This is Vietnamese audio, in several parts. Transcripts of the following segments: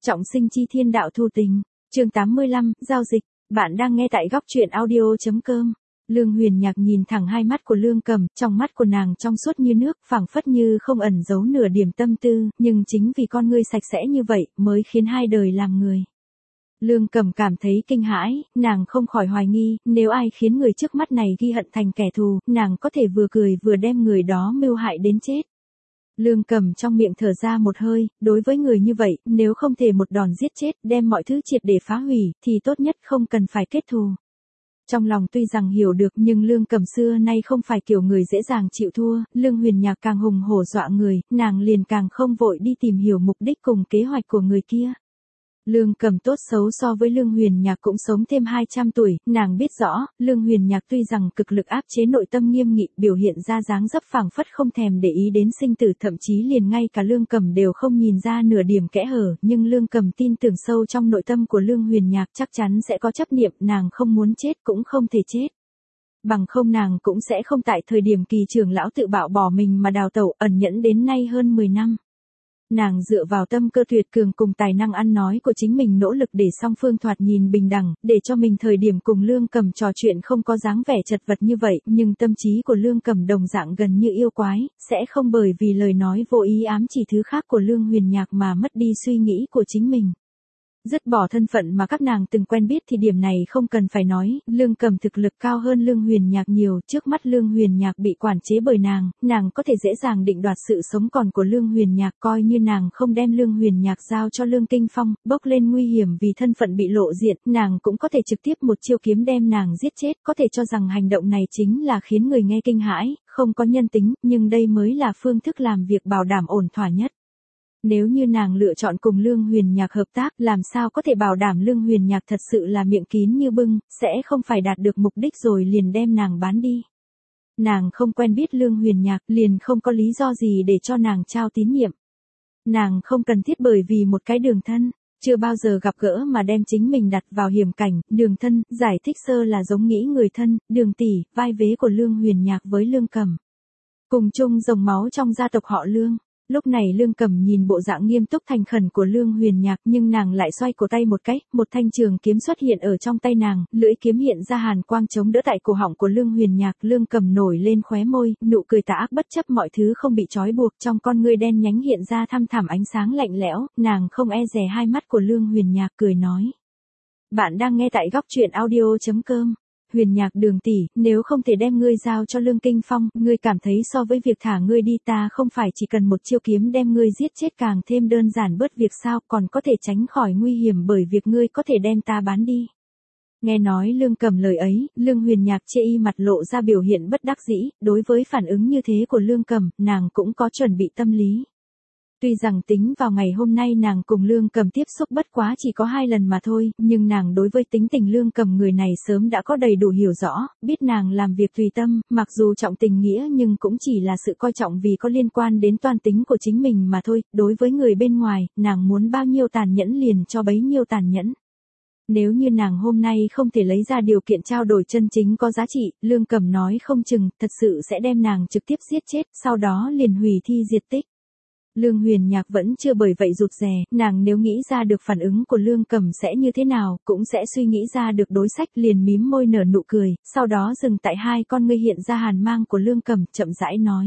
Trọng sinh chi thiên đạo thu tình. Chương 85, giao dịch. Bạn đang nghe tại góc truyện audio.com. Lương Huyền Nhạc nhìn thẳng hai mắt của Lương Cầm, trong mắt của nàng trong suốt như nước, phảng phất như không ẩn giấu nửa điểm tâm tư, nhưng chính vì con ngươi sạch sẽ như vậy, mới khiến hai đời làm người. Lương Cầm cảm thấy kinh hãi, nàng không khỏi hoài nghi, nếu ai khiến người trước mắt này ghi hận thành kẻ thù, nàng có thể vừa cười vừa đem người đó mưu hại đến chết. Lương Cầm trong miệng thở ra một hơi, đối với người như vậy, nếu không thể một đòn giết chết, đem mọi thứ triệt để phá hủy, thì tốt nhất không cần phải kết thù. Trong lòng tuy rằng hiểu được nhưng Lương Cầm xưa nay không phải kiểu người dễ dàng chịu thua, Lương Huyền Nhạc càng hùng hổ dọa người, nàng liền càng không vội đi tìm hiểu mục đích cùng kế hoạch của người kia. Lương Cầm tốt xấu so với Lương Huyền Nhạc cũng sống thêm 200 tuổi, nàng biết rõ, Lương Huyền Nhạc tuy rằng cực lực áp chế nội tâm nghiêm nghị, biểu hiện ra dáng dấp phảng phất không thèm để ý đến sinh tử, thậm chí liền ngay cả Lương Cầm đều không nhìn ra nửa điểm kẽ hở, nhưng Lương Cầm tin tưởng sâu trong nội tâm của Lương Huyền Nhạc chắc chắn sẽ có chấp niệm, nàng không muốn chết cũng không thể chết. Bằng không nàng cũng sẽ không tại thời điểm Kỳ trưởng lão tự bạo bỏ mình mà đào tẩu, ẩn nhẫn đến nay hơn 10 năm. Nàng dựa vào tâm cơ tuyệt cường cùng tài năng ăn nói của chính mình nỗ lực để song phương thoạt nhìn bình đẳng, để cho mình thời điểm cùng Lương Cầm trò chuyện không có dáng vẻ chật vật như vậy, nhưng tâm trí của Lương Cầm đồng dạng gần như yêu quái, sẽ không bởi vì lời nói vô ý ám chỉ thứ khác của Lương Huyền Nhạc mà mất đi suy nghĩ của chính mình. Dứt bỏ thân phận mà các nàng từng quen biết thì điểm này không cần phải nói, Lương Cầm thực lực cao hơn Lương Huyền Nhạc nhiều, trước mắt Lương Huyền Nhạc bị quản chế bởi nàng có thể dễ dàng định đoạt sự sống còn của Lương Huyền Nhạc, coi như nàng không đem Lương Huyền Nhạc giao cho Lương Kinh Phong, bốc lên nguy hiểm vì thân phận bị lộ diện, nàng cũng có thể trực tiếp một chiêu kiếm đem nàng giết chết, có thể cho rằng hành động này chính là khiến người nghe kinh hãi, không có nhân tính, nhưng đây mới là phương thức làm việc bảo đảm ổn thỏa nhất. Nếu như nàng lựa chọn cùng Lương Huyền Nhạc hợp tác, làm sao có thể bảo đảm Lương Huyền Nhạc thật sự là miệng kín như bưng, sẽ không phải đạt được mục đích rồi liền đem nàng bán đi. Nàng không quen biết Lương Huyền Nhạc, liền không có lý do gì để cho nàng trao tín nhiệm. Nàng không cần thiết bởi vì một cái đường thân, chưa bao giờ gặp gỡ mà đem chính mình đặt vào hiểm cảnh, đường thân, giải thích sơ là giống nghĩ người thân, đường tỷ, vai vế của Lương Huyền Nhạc với Lương Cầm. Cùng chung dòng máu trong gia tộc họ Lương. Lúc này Lương Cầm nhìn bộ dạng nghiêm túc thành khẩn của Lương Huyền Nhạc, nhưng nàng lại xoay cổ tay một cái, một thanh trường kiếm xuất hiện ở trong tay nàng, lưỡi kiếm hiện ra hàn quang chống đỡ tại cổ họng của Lương Huyền Nhạc, Lương Cầm nổi lên khóe môi, nụ cười tà ác bất chấp mọi thứ không bị trói buộc, trong con ngươi đen nhánh hiện ra thăm thẳm ánh sáng lạnh lẽo, nàng không e dè hai mắt của Lương Huyền Nhạc, cười nói: "Bạn đang nghe tại góc truyện audio.com. Huyền Nhạc đường tỷ, nếu không thể đem ngươi giao cho Lương Kinh Phong, ngươi cảm thấy so với việc thả ngươi đi ta không phải chỉ cần một chiêu kiếm đem ngươi giết chết càng thêm đơn giản bớt việc sao, còn có thể tránh khỏi nguy hiểm bởi việc ngươi có thể đem ta bán đi." Nghe nói Lương Cầm lời ấy, Lương Huyền Nhạc chê y mặt lộ ra biểu hiện bất đắc dĩ, đối với phản ứng như thế của Lương Cầm, nàng cũng có chuẩn bị tâm lý. Tuy rằng tính vào ngày hôm nay nàng cùng Lương Cầm tiếp xúc bất quá chỉ có 2 lần mà thôi, nhưng nàng đối với tính tình Lương Cầm người này sớm đã có đầy đủ hiểu rõ, biết nàng làm việc tùy tâm, mặc dù trọng tình nghĩa nhưng cũng chỉ là sự coi trọng vì có liên quan đến toan tính của chính mình mà thôi, đối với người bên ngoài, nàng muốn bao nhiêu tàn nhẫn liền cho bấy nhiêu tàn nhẫn. Nếu như nàng hôm nay không thể lấy ra điều kiện trao đổi chân chính có giá trị, Lương Cầm nói không chừng, thật sự sẽ đem nàng trực tiếp giết chết, sau đó liền hủy thi diệt tích. Lương Huyền Nhạc vẫn chưa bởi vậy rụt rè, nàng nếu nghĩ ra được phản ứng của Lương Cầm sẽ như thế nào, cũng sẽ suy nghĩ ra được đối sách, liền mím môi nở nụ cười, sau đó dừng tại hai con ngươi hiện ra hàn mang của Lương Cầm, chậm rãi nói: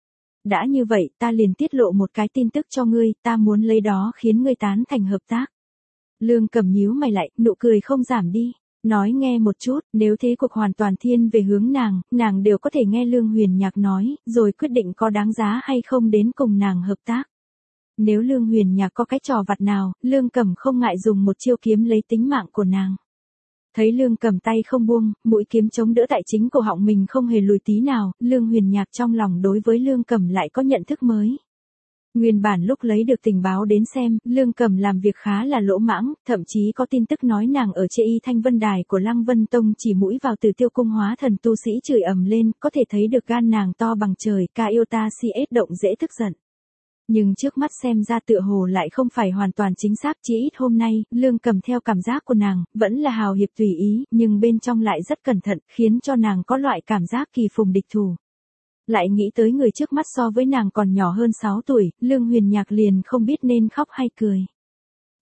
"Đã như vậy, ta liền tiết lộ một cái tin tức cho ngươi, ta muốn lấy đó khiến ngươi tán thành hợp tác." Lương Cầm nhíu mày lại, nụ cười không giảm đi. Nói nghe một chút, nếu thế cuộc hoàn toàn thiên về hướng nàng đều có thể nghe Lương Huyền Nhạc nói, rồi quyết định có đáng giá hay không đến cùng nàng hợp tác. Nếu Lương Huyền Nhạc có cái trò vặt nào, Lương Cầm không ngại dùng một chiêu kiếm lấy tính mạng của nàng. Thấy Lương Cầm tay không buông, mũi kiếm chống đỡ tại chính cổ họng mình không hề lùi tí nào, Lương Huyền Nhạc trong lòng đối với Lương Cầm lại có nhận thức mới. Nguyên bản lúc lấy được tình báo đến xem, Lương Cầm làm việc khá là lỗ mãng, thậm chí có tin tức nói nàng ở chê y Thanh Vân Đài của Lăng Vân Tông chỉ mũi vào Từ Tiêu Cung hóa thần tu sĩ chửi ầm lên, có thể thấy được gan nàng to bằng trời, ca yêu ta si ết động dễ tức giận. Nhưng trước mắt xem ra tựa hồ lại không phải hoàn toàn chính xác, chỉ ít hôm nay, Lương Cầm theo cảm giác của nàng, vẫn là hào hiệp tùy ý, nhưng bên trong lại rất cẩn thận, khiến cho nàng có loại cảm giác kỳ phùng địch thủ. Lại nghĩ tới người trước mắt so với nàng còn nhỏ hơn 6 tuổi, Lương Huyền Nhạc liền không biết nên khóc hay cười.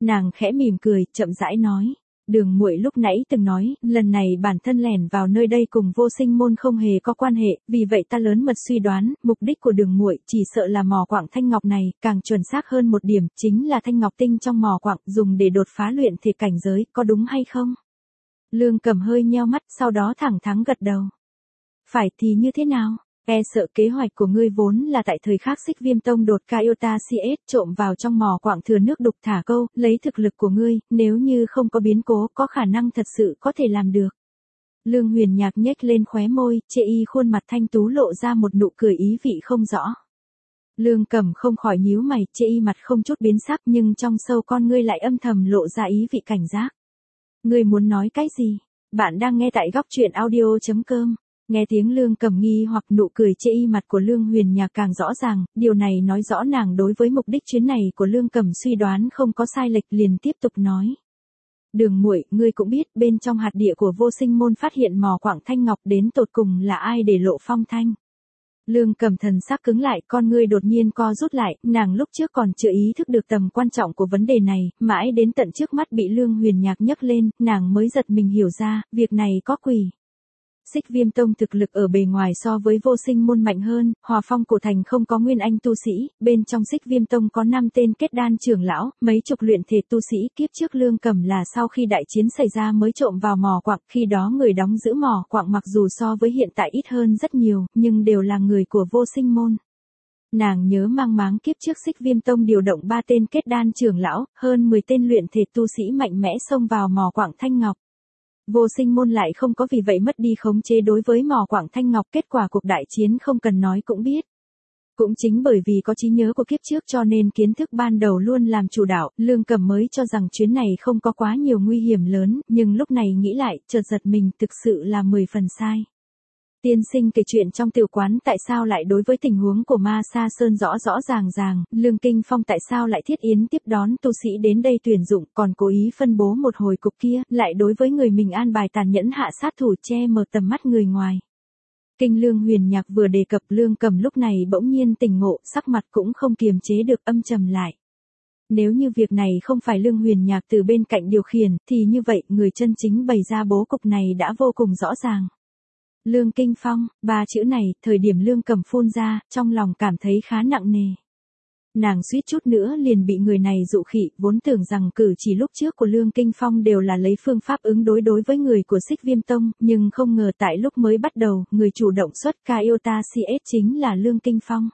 Nàng khẽ mỉm cười, chậm rãi nói. Đường muội lúc nãy từng nói, lần này bản thân lẻn vào nơi đây cùng Vô Sinh môn không hề có quan hệ, vì vậy ta lớn mật suy đoán, mục đích của đường muội chỉ sợ là mỏ quặng thanh ngọc này, càng chuẩn xác hơn một điểm, chính là thanh ngọc tinh trong mỏ quặng, dùng để đột phá luyện thể cảnh giới, có đúng hay không? Lương Cẩm hơi nheo mắt, sau đó thẳng thắn gật đầu. Phải thì như thế nào? E sợ kế hoạch của ngươi vốn là tại thời khắc Xích Viêm Tông đột Kaiota CS trộm vào trong mỏ quặng thừa nước đục thả câu, lấy thực lực của ngươi, nếu như không có biến cố có khả năng thật sự có thể làm được. Lương Huyền Nhạc nhếch lên khóe môi, chê y khuôn mặt thanh tú lộ ra một nụ cười ý vị không rõ. Lương Cẩm không khỏi nhíu mày, chê y mặt không chút biến sắc nhưng trong sâu con ngươi lại âm thầm lộ ra ý vị cảnh giác. Ngươi muốn nói cái gì? Bạn đang nghe tại góc truyện audio.com. Nghe tiếng Lương Cẩm nghi hoặc nụ cười chê y mặt của Lương Huyền Nhạc càng rõ ràng, điều này nói rõ nàng đối với mục đích chuyến này của Lương Cẩm suy đoán không có sai lệch, liền tiếp tục nói. Đường muội, ngươi cũng biết, bên trong hạt địa của Vô Sinh môn phát hiện mỏ quặng thanh ngọc, đến tột cùng là ai để lộ phong thanh. Lương Cẩm thần sắc cứng lại, con ngươi đột nhiên co rút lại, nàng lúc trước còn chưa ý thức được tầm quan trọng của vấn đề này, mãi đến tận trước mắt bị Lương Huyền Nhạc nhấc lên, nàng mới giật mình hiểu ra, việc này có quỷ. Xích Viêm Tông thực lực ở bề ngoài so với Vô Sinh môn mạnh hơn, Hòa Phong cổ thành không có nguyên anh tu sĩ, bên trong Xích Viêm Tông có 5 tên kết đan trưởng lão, mấy chục luyện thể tu sĩ, kiếp trước Lương Cẩm là sau khi đại chiến xảy ra mới trộm vào mỏ quặng, khi đó người đóng giữ mỏ quặng mặc dù so với hiện tại ít hơn rất nhiều, nhưng đều là người của Vô Sinh môn. Nàng nhớ mang máng kiếp trước Xích Viêm Tông điều động 3 tên kết đan trưởng lão, hơn 10 tên luyện thể tu sĩ mạnh mẽ xông vào mỏ quặng thanh ngọc. Vô Sinh môn lại không có vì vậy mất đi khống chế đối với mỏ quặng thanh ngọc, kết quả cuộc đại chiến không cần nói cũng biết. Cũng chính bởi vì có trí nhớ của kiếp trước cho nên kiến thức ban đầu luôn làm chủ đạo, Lương Cẩm mới cho rằng chuyến này không có quá nhiều nguy hiểm lớn, nhưng lúc này nghĩ lại, chợt giật mình, thực sự là 10 phần sai. Tiên sinh kể chuyện trong tiểu quán tại sao lại đối với tình huống của Ma Sa Sơn rõ rõ ràng, Lương Kinh Phong tại sao lại thiết yến tiếp đón tu sĩ đến đây tuyển dụng, còn cố ý phân bố một hồi cục kia, lại đối với người mình an bài tàn nhẫn hạ sát thủ, che mờ tầm mắt người ngoài. Kinh Lương Huyền Nhạc vừa đề cập, Lương Cẩm lúc này bỗng nhiên tỉnh ngộ, sắc mặt cũng không kiềm chế được âm trầm lại. Nếu như việc này không phải Lương Huyền Nhạc từ bên cạnh điều khiển, thì như vậy, người chân chính bày ra bố cục này đã vô cùng rõ ràng. Lương Kinh Phong, 3 chữ này, thời điểm Lương Cẩm phun ra, trong lòng cảm thấy khá nặng nề. Nàng suýt chút nữa liền bị người này dụ khị, vốn tưởng rằng cử chỉ lúc trước của Lương Kinh Phong đều là lấy phương pháp ứng đối với người của Xích Viêm Tông, nhưng không ngờ tại lúc mới bắt đầu, người chủ động xuất Kaiota CS chính là Lương Kinh Phong.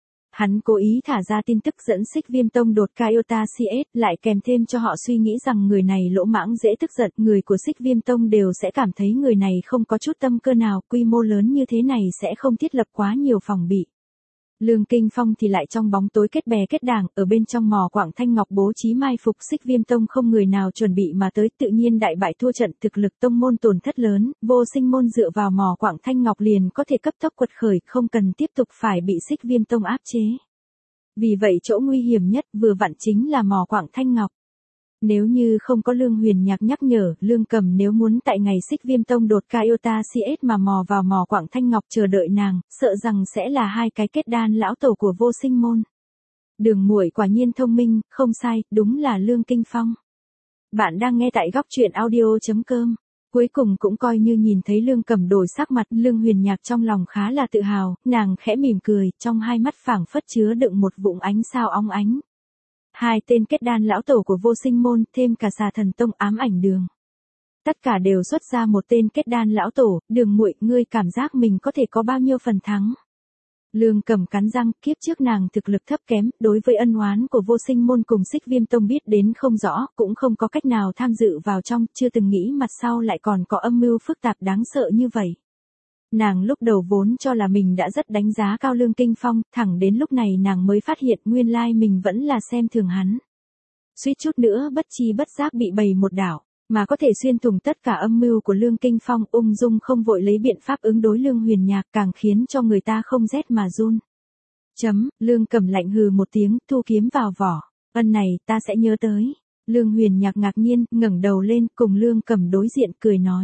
Hắn cố ý thả ra tin tức dẫn Xích Viêm Tông đột Kaiota CS, lại kèm thêm cho họ suy nghĩ rằng người này lỗ mãng dễ tức giận, người của Xích Viêm Tông đều sẽ cảm thấy người này không có chút tâm cơ nào, quy mô lớn như thế này sẽ không thiết lập quá nhiều phòng bị. Lương Kinh Phong thì lại trong bóng tối kết bè kết đảng, ở bên trong mỏ quặng thanh ngọc bố trí mai phục, Xích Viêm Tông không người nào chuẩn bị mà tới, tự nhiên đại bại thua trận, thực lực tông môn tổn thất lớn, Vô Sinh môn dựa vào mỏ quặng thanh ngọc liền có thể cấp tốc quật khởi, không cần tiếp tục phải bị Xích Viêm Tông áp chế. Vì vậy chỗ nguy hiểm nhất vừa vặn chính là mỏ quặng thanh ngọc. Nếu như không có Lương Huyền Nhạc nhắc nhở, Lương Cẩm nếu muốn tại ngày Xích Viêm Tông đột Kaiota CS mà mò vào mỏ quặng thanh ngọc chờ đợi nàng, sợ rằng sẽ là 2 cái kết đan lão tổ của Vô Sinh môn. Đường muội quả nhiên thông minh, không sai, đúng là Lương Kinh Phong. Bạn đang nghe tại góc truyện audio.com. Cuối cùng cũng coi như nhìn thấy Lương Cẩm đổi sắc mặt, Lương Huyền Nhạc trong lòng khá là tự hào, nàng khẽ mỉm cười, trong hai mắt phảng phất chứa đựng một vũng ánh sao óng ánh. 2 tên kết đan lão tổ của Vô Sinh môn, thêm cả Xà Thần Tông ám ảnh đường. Tất cả đều xuất ra một tên kết đan lão tổ, đường muội, ngươi cảm giác mình có thể có bao nhiêu phần thắng. Lương Cẩm cắn răng, kiếp trước nàng thực lực thấp kém, đối với ân oán của Vô Sinh môn cùng Xích Viêm Tông biết đến không rõ, cũng không có cách nào tham dự vào trong, chưa từng nghĩ mặt sau lại còn có âm mưu phức tạp đáng sợ như vậy. Nàng lúc đầu vốn cho là mình đã rất đánh giá cao Lương Kinh Phong, thẳng đến lúc này nàng mới phát hiện nguyên lai mình vẫn là xem thường hắn. Suýt chút nữa bất chi bất giác bị bày một đảo, mà có thể xuyên thủng tất cả âm mưu của Lương Kinh Phong, ung dung không vội lấy biện pháp ứng đối Lương Huyền Nhạc, càng khiến cho người ta không rét mà run. Lương Cẩm lạnh hừ một tiếng, thu kiếm vào vỏ. Ân này ta sẽ nhớ tới. Lương Huyền Nhạc ngạc nhiên, ngẩng đầu lên, cùng Lương Cẩm đối diện cười nói.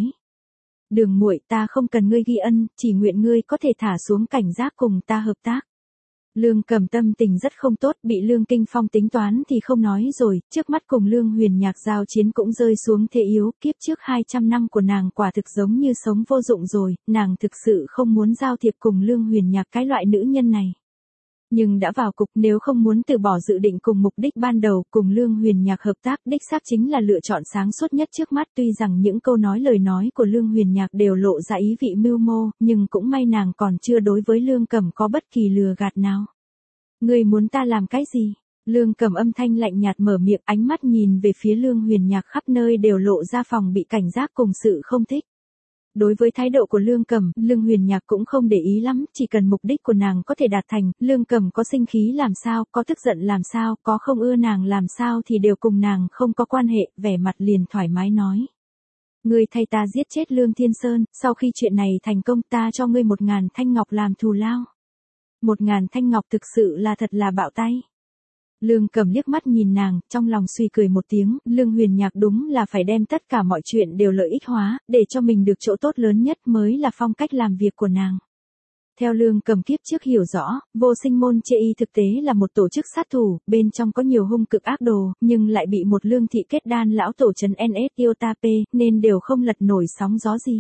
Đường muội, ta không cần ngươi ghi ân, chỉ nguyện ngươi có thể thả xuống cảnh giác cùng ta hợp tác. Lương Cầm tâm tình rất không tốt, bị Lương Kinh Phong tính toán thì không nói rồi, trước mắt cùng Lương Huyền Nhạc giao chiến cũng rơi xuống thế yếu, kiếp trước 200 năm của nàng quả thực giống như sống vô dụng rồi, nàng thực sự không muốn giao thiệp cùng Lương Huyền Nhạc cái loại nữ nhân này. Nhưng đã vào cục, nếu không muốn từ bỏ dự định cùng mục đích ban đầu, cùng Lương Huyền Nhạc hợp tác đích xác chính là lựa chọn sáng suốt nhất trước mắt. Tuy rằng những câu lời nói của Lương Huyền Nhạc đều lộ ra ý vị mưu mô, nhưng cũng may nàng còn chưa đối với Lương Cầm có bất kỳ lừa gạt nào. Ngươi muốn ta làm cái gì? Lương Cầm âm thanh lạnh nhạt mở miệng, ánh mắt nhìn về phía Lương Huyền Nhạc khắp nơi đều lộ ra phòng bị cảnh giác cùng sự không thích. Đối với thái độ của Lương Cầm, Lương Huyền Nhạc cũng không để ý lắm, chỉ cần mục đích của nàng có thể đạt thành, Lương Cầm có sinh khí làm sao, có tức giận làm sao, có không ưa nàng làm sao thì đều cùng nàng không có quan hệ, vẻ mặt liền thoải mái nói. Ngươi thay ta giết chết Lương Thiên Sơn, sau khi chuyện này thành công ta cho ngươi 1000 thanh ngọc làm thù lao. 1000 thanh ngọc thực sự là thật là bạo tay. Lương Cầm liếc mắt nhìn nàng, trong lòng suy cười một tiếng, Lương Huyền Nhạc đúng là phải đem tất cả mọi chuyện đều lợi ích hóa, để cho mình được chỗ tốt lớn nhất mới là phong cách làm việc của nàng. Theo Lương Cầm kiếp trước hiểu rõ, Vô Sinh Môn Chê Y thực tế là một tổ chức sát thủ, bên trong có nhiều hung cực ác đồ, nhưng lại bị một Lương thị kết đan lão tổ trấn NS Yotape, nên đều không lật nổi sóng gió gì.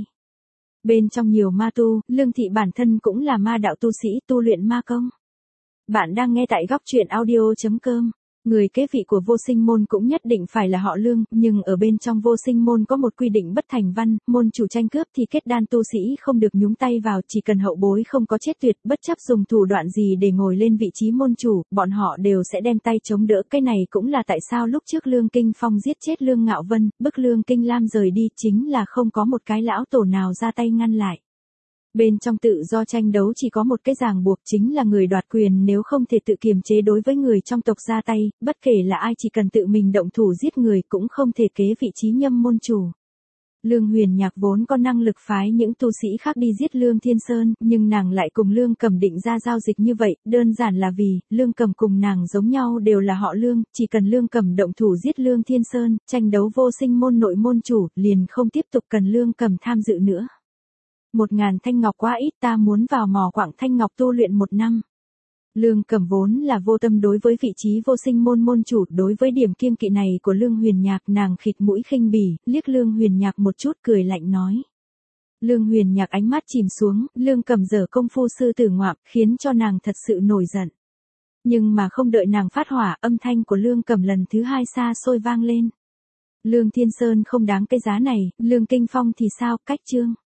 Bên trong nhiều ma tu, Lương thị bản thân cũng là ma đạo tu sĩ tu luyện ma công. Bạn đang nghe tại góc truyện audio.com. Người kế vị của Vô Sinh Môn cũng nhất định phải là họ Lương, nhưng ở bên trong Vô Sinh Môn có một quy định bất thành văn, môn chủ tranh cướp thì kết đan tu sĩ không được nhúng tay vào, chỉ cần hậu bối không có chết tuyệt, bất chấp dùng thủ đoạn gì để ngồi lên vị trí môn chủ, bọn họ đều sẽ đem tay chống đỡ. Cái này cũng là tại sao lúc trước Lương Kinh Phong giết chết Lương Ngạo Vân, bức Lương Kinh Lam rời đi, chính là không có một cái lão tổ nào ra tay ngăn lại. Bên trong tự do tranh đấu chỉ có một cái ràng buộc, chính là người đoạt quyền nếu không thể tự kiềm chế đối với người trong tộc ra tay, bất kể là ai chỉ cần tự mình động thủ giết người cũng không thể kế vị trí nhâm môn chủ. Lương Huyền Nhạc vốn có năng lực phái những tu sĩ khác đi giết Lương Thiên Sơn, nhưng nàng lại cùng Lương Cầm định ra giao dịch như vậy, đơn giản là vì, Lương Cầm cùng nàng giống nhau đều là họ Lương, chỉ cần Lương Cầm động thủ giết Lương Thiên Sơn, tranh đấu Vô Sinh Môn nội môn chủ, liền không tiếp tục cần Lương Cầm tham dự nữa. 1000 thanh ngọc quá ít, ta muốn vào mỏ quặng thanh ngọc tu luyện 1 năm. Lương Cầm vốn là vô tâm đối với vị trí Vô Sinh Môn môn chủ, đối với điểm kiêng kỵ này của Lương Huyền Nhạc nàng khịt mũi khinh bỉ, liếc Lương Huyền Nhạc một chút cười lạnh nói. Lương Huyền Nhạc ánh mắt chìm xuống, Lương Cầm giở công phu sư tử ngoạm, khiến cho nàng thật sự nổi giận. Nhưng mà không đợi nàng phát hỏa, âm thanh của Lương Cầm lần thứ 2 xa xôi vang lên. Lương Thiên Sơn không đáng cái giá này, Lương Kinh Phong thì sao, cách chương.